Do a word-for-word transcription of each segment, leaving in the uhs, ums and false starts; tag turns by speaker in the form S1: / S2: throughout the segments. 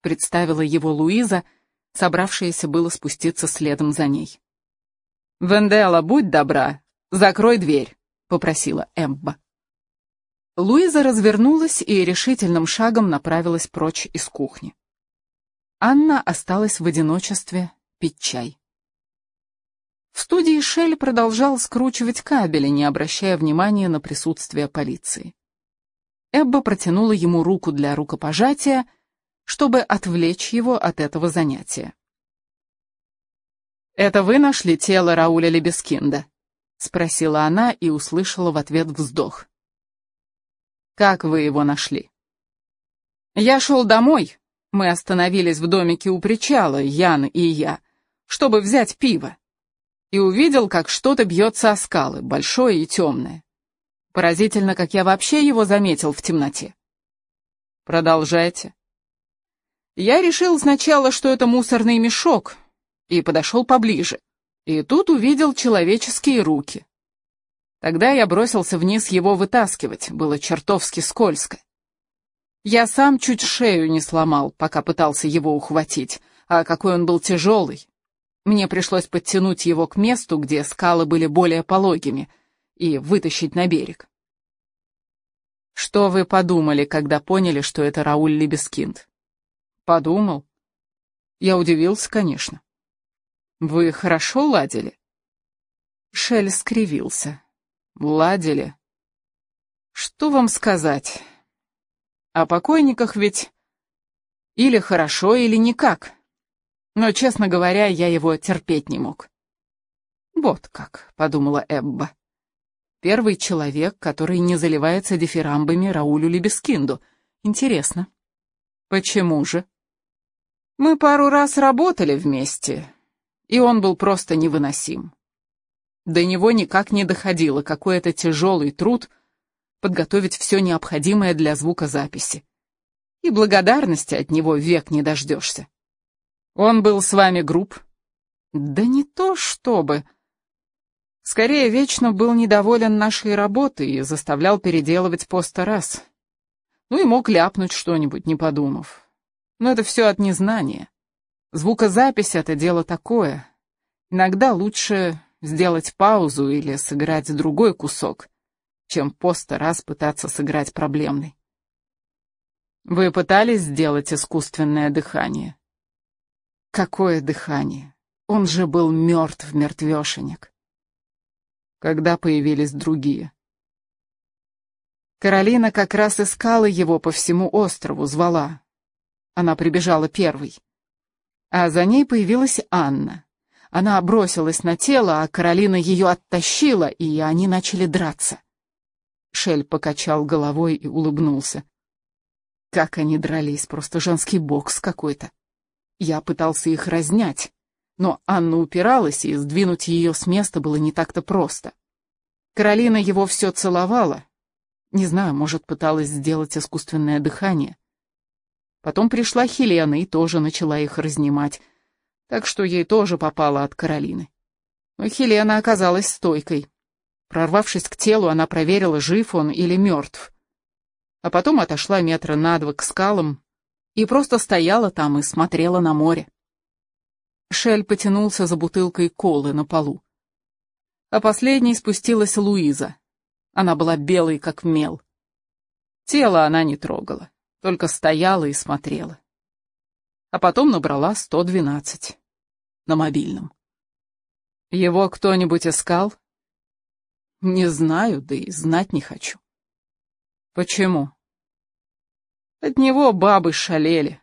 S1: представила его Луиза, собравшаяся было спуститься следом за ней. «Венделла, будь добра, закрой дверь», — попросила Эбба. Луиза развернулась и решительным шагом направилась прочь из кухни. Анна осталась в одиночестве пить чай. В студии Шель продолжал скручивать кабели, не обращая внимания на присутствие полиции. Эбба протянула ему руку для рукопожатия, чтобы отвлечь его от этого занятия. «Это вы нашли тело Рауля Лебескинда?» — спросила она и услышала в ответ вздох. «Как вы его нашли?» «Я шел домой. Мы остановились в домике у причала, Ян и я, чтобы взять пиво, и увидел, как что-то бьется о скалы, большое и темное. Поразительно, как я вообще его заметил в темноте». «Продолжайте». «Я решил сначала, что это мусорный мешок, и подошел поближе, и тут увидел человеческие руки. Тогда я бросился вниз его вытаскивать, было чертовски скользко. Я сам чуть шею не сломал, пока пытался его ухватить, а какой он был тяжелый. Мне пришлось подтянуть его к месту, где скалы были более пологими, и вытащить на берег». «Что вы подумали, когда поняли, что это Рауль Лебескинд?» «Подумал. Я удивился, конечно». «Вы хорошо ладили?» Шель скривился. «Ладили? Что вам сказать? О покойниках ведь или хорошо, или никак. Но, честно говоря, я его терпеть не мог». «Вот как», — подумала Эбба. «Первый человек, который не заливается дифирамбами Раулю Лебескинду. Интересно. Почему же?» «Мы пару раз работали вместе, и он был просто невыносим. До него никак не доходило, какой это тяжелый труд подготовить все необходимое для звукозаписи. И благодарности от него век не дождешься. Он был с вами груб?» «Да не то чтобы. Скорее, вечно был недоволен нашей работой и заставлял переделывать по сто раз. Ну и мог ляпнуть что-нибудь, не подумав. Но это все от незнания. Звукозапись — это дело такое. Иногда лучше сделать паузу или сыграть другой кусок, чем по сто раз пытаться сыграть проблемный». «Вы пытались сделать искусственное дыхание?» «Какое дыхание? Он же был мертв, мертвешенек». «Когда появились другие?» «Каролина как раз искала его по всему острову, звала. Она прибежала первой. А за ней появилась Анна. Она бросилась на тело, а Каролина ее оттащила, и они начали драться». Шель покачал головой и улыбнулся. «Как они дрались, просто женский бокс какой-то. Я пытался их разнять, но Анна упиралась, и сдвинуть ее с места было не так-то просто. Каролина его все целовала. Не знаю, может, пыталась сделать искусственное дыхание. Потом пришла Хелена и тоже начала их разнимать, так что ей тоже попало от Каролины. Но Хелена оказалась стойкой. Прорвавшись к телу, она проверила, жив он или мертв. А потом отошла метра на два к скалам и просто стояла там и смотрела на море». Шель потянулся за бутылкой колы на полу. А последней спустилась Луиза. Она была белой, как мел. Тело она не трогала, только стояла и смотрела. А потом набрала сто двенадцать на мобильном. «Его кто-нибудь искал?» «Не знаю, да и знать не хочу». «Почему?» «От него бабы шалели».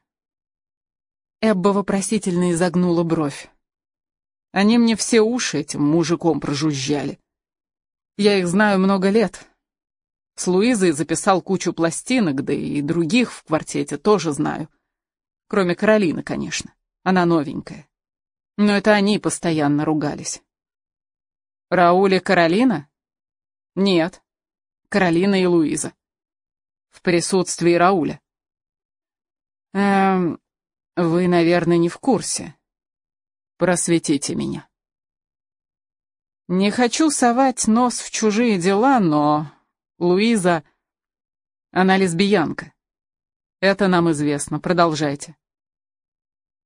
S1: Эбба вопросительно изогнула бровь. «Они мне все уши этим мужиком прожужжали. Я их знаю много лет. С Луизой записал кучу пластинок, да и других в квартете тоже знаю. Кроме Каролины, конечно. Она новенькая. Но это они постоянно ругались». «Рауль и Каролина?» «Нет. Каролина и Луиза. В присутствии Рауля». «Эм, вы, наверное, не в курсе. Просветите меня». «Не хочу совать нос в чужие дела, но Луиза, она лесбиянка. Это нам известно. Продолжайте».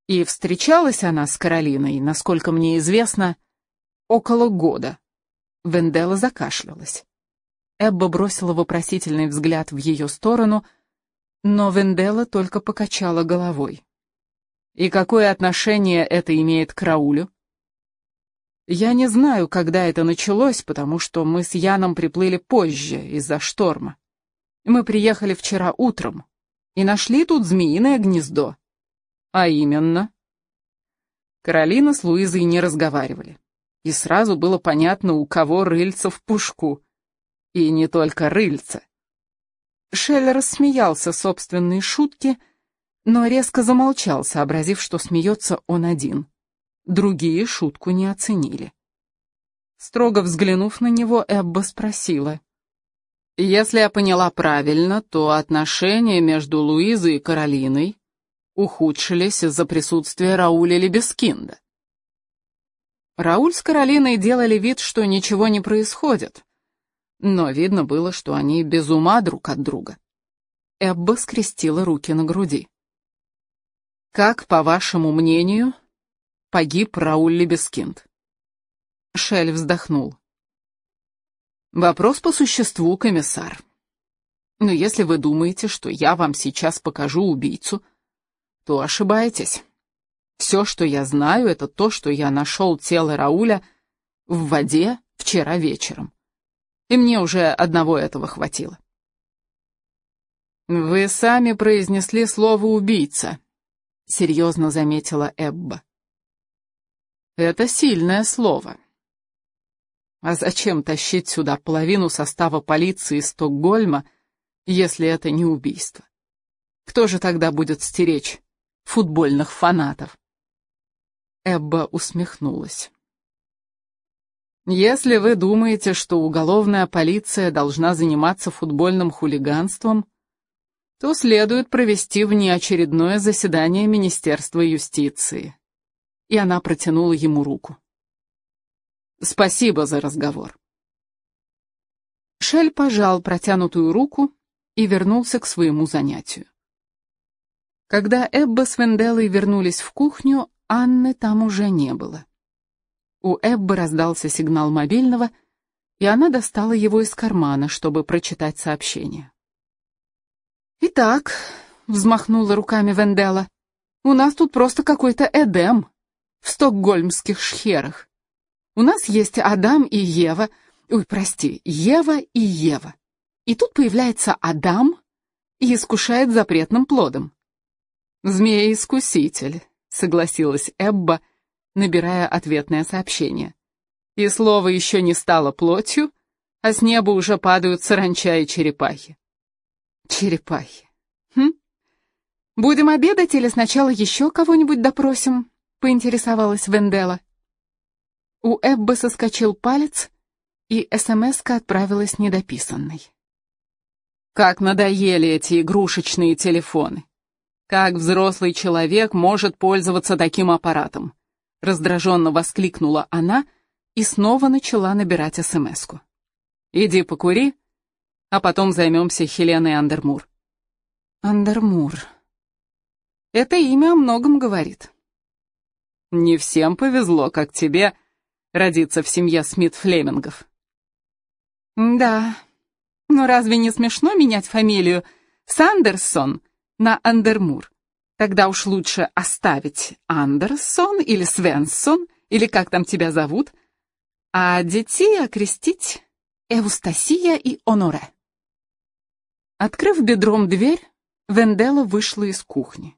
S1: И встречалась она с Каролиной, насколько мне известно, около года. Венделла закашлялась. Эбба бросила вопросительный взгляд в ее сторону, но Венделла только покачала головой. «И какое отношение это имеет к Раулю?» «Я не знаю, когда это началось, потому что мы с Яном приплыли позже, из-за шторма. Мы приехали вчера утром и нашли тут змеиное гнездо. А именно...» Каролина с Луизой не разговаривали, и сразу было понятно, у кого рыльца в пушку. И не только рыльца. Шель рассмеялся собственной шутке, но резко замолчал, сообразив, что смеется он один. Другие шутку не оценили. Строго взглянув на него, Эбба спросила: «Если я поняла правильно, то отношения между Луизой и Каролиной ухудшились из-за присутствия Рауля Лебескинда». Рауль с Каролиной делали вид, что ничего не происходит, но видно было, что они без ума друг от друга. Эбба скрестила руки на груди. «Как, по вашему мнению, погиб Рауль Лебескинд?» Шель вздохнул. «Вопрос по существу, комиссар. Но если вы думаете, что я вам сейчас покажу убийцу, то ошибаетесь. Все, что я знаю, это то, что я нашел тело Рауля в воде вчера вечером. И мне уже одного этого хватило». «Вы сами произнесли слово «убийца», — серьезно заметила Эбба. «Это сильное слово. А зачем тащить сюда половину состава полиции Стокгольма, если это не убийство? Кто же тогда будет стеречь футбольных фанатов?» Эбба усмехнулась. «Если вы думаете, что уголовная полиция должна заниматься футбольным хулиганством, то следует провести внеочередное заседание Министерства юстиции». И она протянула ему руку. «Спасибо за разговор». Шель пожал протянутую руку и вернулся к своему занятию. Когда Эбба с Венделлой вернулись в кухню, Анны там уже не было. У Эббы раздался сигнал мобильного, и она достала его из кармана, чтобы прочитать сообщение. «Итак», — взмахнула руками Венделла, — «у нас тут просто какой-то Эдем в стокгольмских шхерах. У нас есть Адам и Ева, ой, прости, Ева и Ева. И тут появляется Адам и искушает запретным плодом». «Змея-искуситель», — согласилась Эбба, набирая ответное сообщение. «И слово еще не стало плотью, а с неба уже падают саранча и черепахи». «Черепахи. Хм? Будем обедать или сначала еще кого-нибудь допросим?» — поинтересовалась Венделла. У Эббы соскочил палец, и эс-эм-эска отправилась недописанной. «Как надоели эти игрушечные телефоны! Как взрослый человек может пользоваться таким аппаратом?» Раздраженно воскликнула она и снова начала набирать эс-эм-эску. «Иди покури, а потом займемся Хеленой Андермур». «Андермур. Это имя о многом говорит». «Не всем повезло, как тебе, родиться в семье Смит-Флемингов». «Да, но разве не смешно менять фамилию Сандерсон на Андермур? Тогда уж лучше оставить Андерсон или Свенсон, или как там тебя зовут, а детей окрестить Эвстасия и Оноре». Открыв бедром дверь, Венделла вышла из кухни.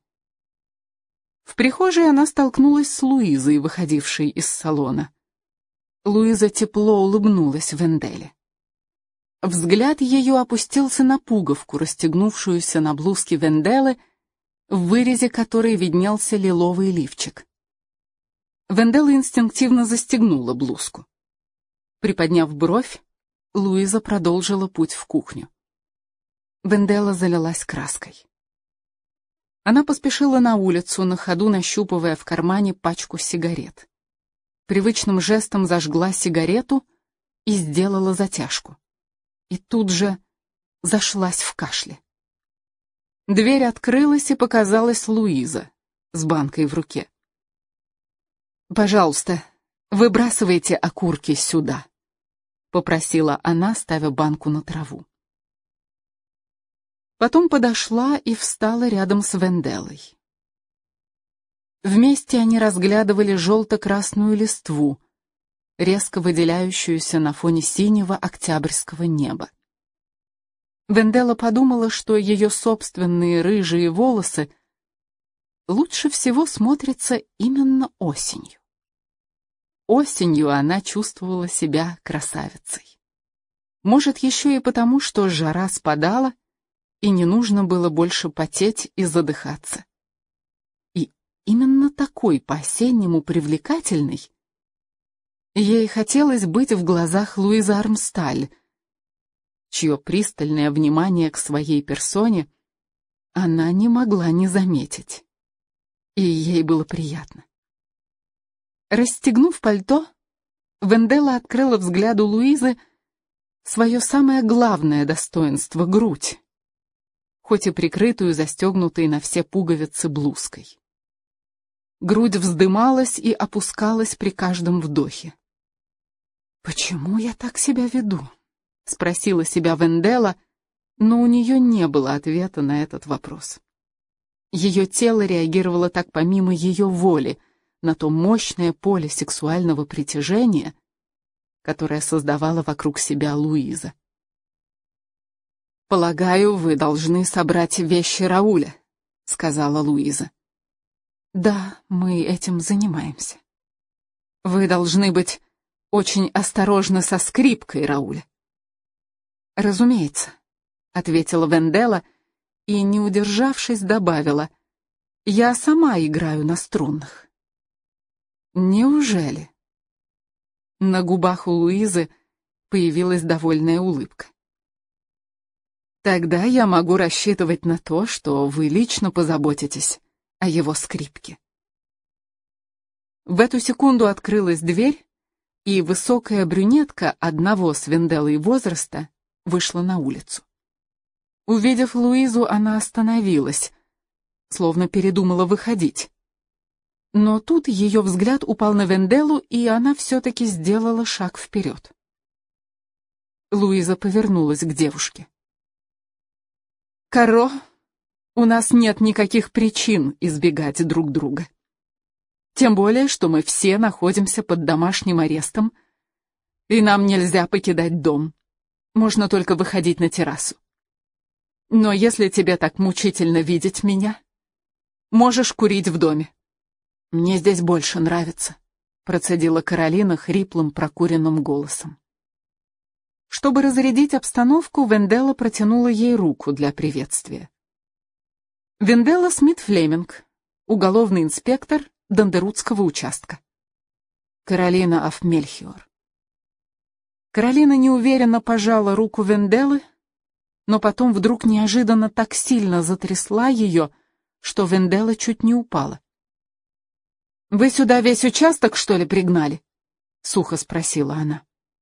S1: В прихожей она столкнулась с Луизой, выходившей из салона. Луиза тепло улыбнулась Венделле. Взгляд ее опустился на пуговку, расстегнувшуюся на блузке Венделлы, в вырезе которой виднелся лиловый лифчик. Венделла инстинктивно застегнула блузку. Приподняв бровь, Луиза продолжила путь в кухню. Венделла залилась краской. Она поспешила на улицу, на ходу нащупывая в кармане пачку сигарет. Привычным жестом зажгла сигарету и сделала затяжку. И тут же зашлась в кашле. Дверь открылась, и показалась Луиза, с банкой в руке. «Пожалуйста, выбрасывайте окурки сюда», — попросила она, ставя банку на траву. Потом подошла и встала рядом с Венделой. Вместе они разглядывали желто-красную листву, резко выделяющуюся на фоне синего октябрьского неба. Вендела подумала, что ее собственные рыжие волосы лучше всего смотрятся именно осенью. Осенью она чувствовала себя красавицей. Может, еще и потому, что жара спадала, и не нужно было больше потеть и задыхаться. И именно такой по-осеннему привлекательной ей хотелось быть в глазах Луизы Армсталь, чье пристальное внимание к своей персоне она не могла не заметить. И ей было приятно. Расстегнув пальто, Венделла открыла взгляду Луизы свое самое главное достоинство — грудь, хоть и прикрытую застегнутой на все пуговицы блузкой. Грудь вздымалась и опускалась при каждом вдохе. «Почему я так себя веду?» — спросила себя Венделла, но у нее не было ответа на этот вопрос. Ее тело реагировало так помимо ее воли на то мощное поле сексуального притяжения, которое создавала вокруг себя Луиза. «Полагаю, вы должны собрать вещи Рауля», — сказала Луиза. «Да, мы этим занимаемся. Вы должны быть очень осторожны со скрипкой, Рауль». «Разумеется», — ответила Венделла и, не удержавшись, добавила: «Я сама играю на струнных». «Неужели?» На губах у Луизы появилась довольная улыбка. «Тогда я могу рассчитывать на то, что вы лично позаботитесь о его скрипке». В эту секунду открылась дверь, и высокая брюнетка одного с Венделлой возраста вышла на улицу. Увидев Луизу, она остановилась, словно передумала выходить. Но тут ее взгляд упал на Венделлу, и она все-таки сделала шаг вперед. Луиза повернулась к девушке. «Каро, у нас нет никаких причин избегать друг друга. Тем более, что мы все находимся под домашним арестом, и нам нельзя покидать дом. Можно только выходить на террасу. Но если тебе так мучительно видеть меня, можешь курить в доме. Мне здесь больше нравится», — процедила Каролина хриплым прокуренным голосом. Чтобы разрядить обстановку, Венделла протянула ей руку для приветствия. Венделла Смит-Флеминг, уголовный инспектор Дандерутского участка. Каролина аф Мельхиор. Каролина неуверенно пожала руку Венделлы, но потом вдруг неожиданно так сильно затрясла ее, что Венделла чуть не упала. «Вы сюда весь участок, что ли, пригнали?» — сухо спросила она.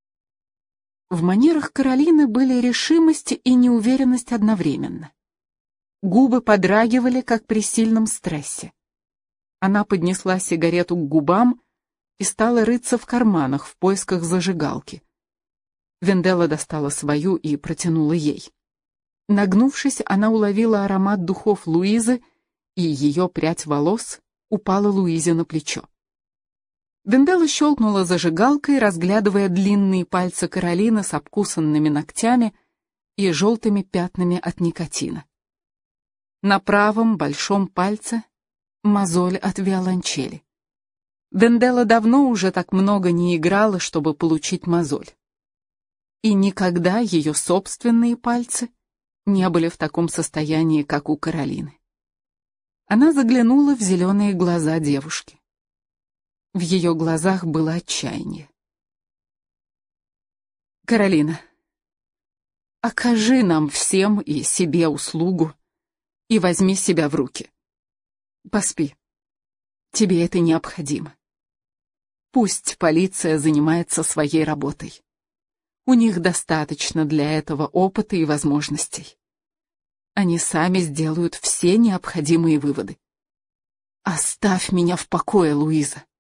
S1: В манерах Каролины были решимость и неуверенность одновременно. Губы подрагивали, как при сильном стрессе. Она поднесла сигарету к губам и стала рыться в карманах в поисках зажигалки. Венделла достала свою и протянула ей. Нагнувшись, она уловила аромат духов Луизы, и ее прядь волос упала Луизе на плечо. Венделла щелкнула зажигалкой, разглядывая длинные пальцы Каролины с обкусанными ногтями и желтыми пятнами от никотина. На правом большом пальце мозоль от виолончели. Венделла давно уже так много не играла, чтобы получить мозоль. И никогда ее собственные пальцы не были в таком состоянии, как у Каролины. Она заглянула в зеленые глаза девушки. В ее глазах было отчаяние. «Каролина, окажи нам всем и себе услугу и возьми себя в руки. Поспи. Тебе это необходимо. Пусть полиция занимается своей работой. У них достаточно для этого опыта и возможностей. Они сами сделают все необходимые выводы. Оставь меня в покое, Луиза.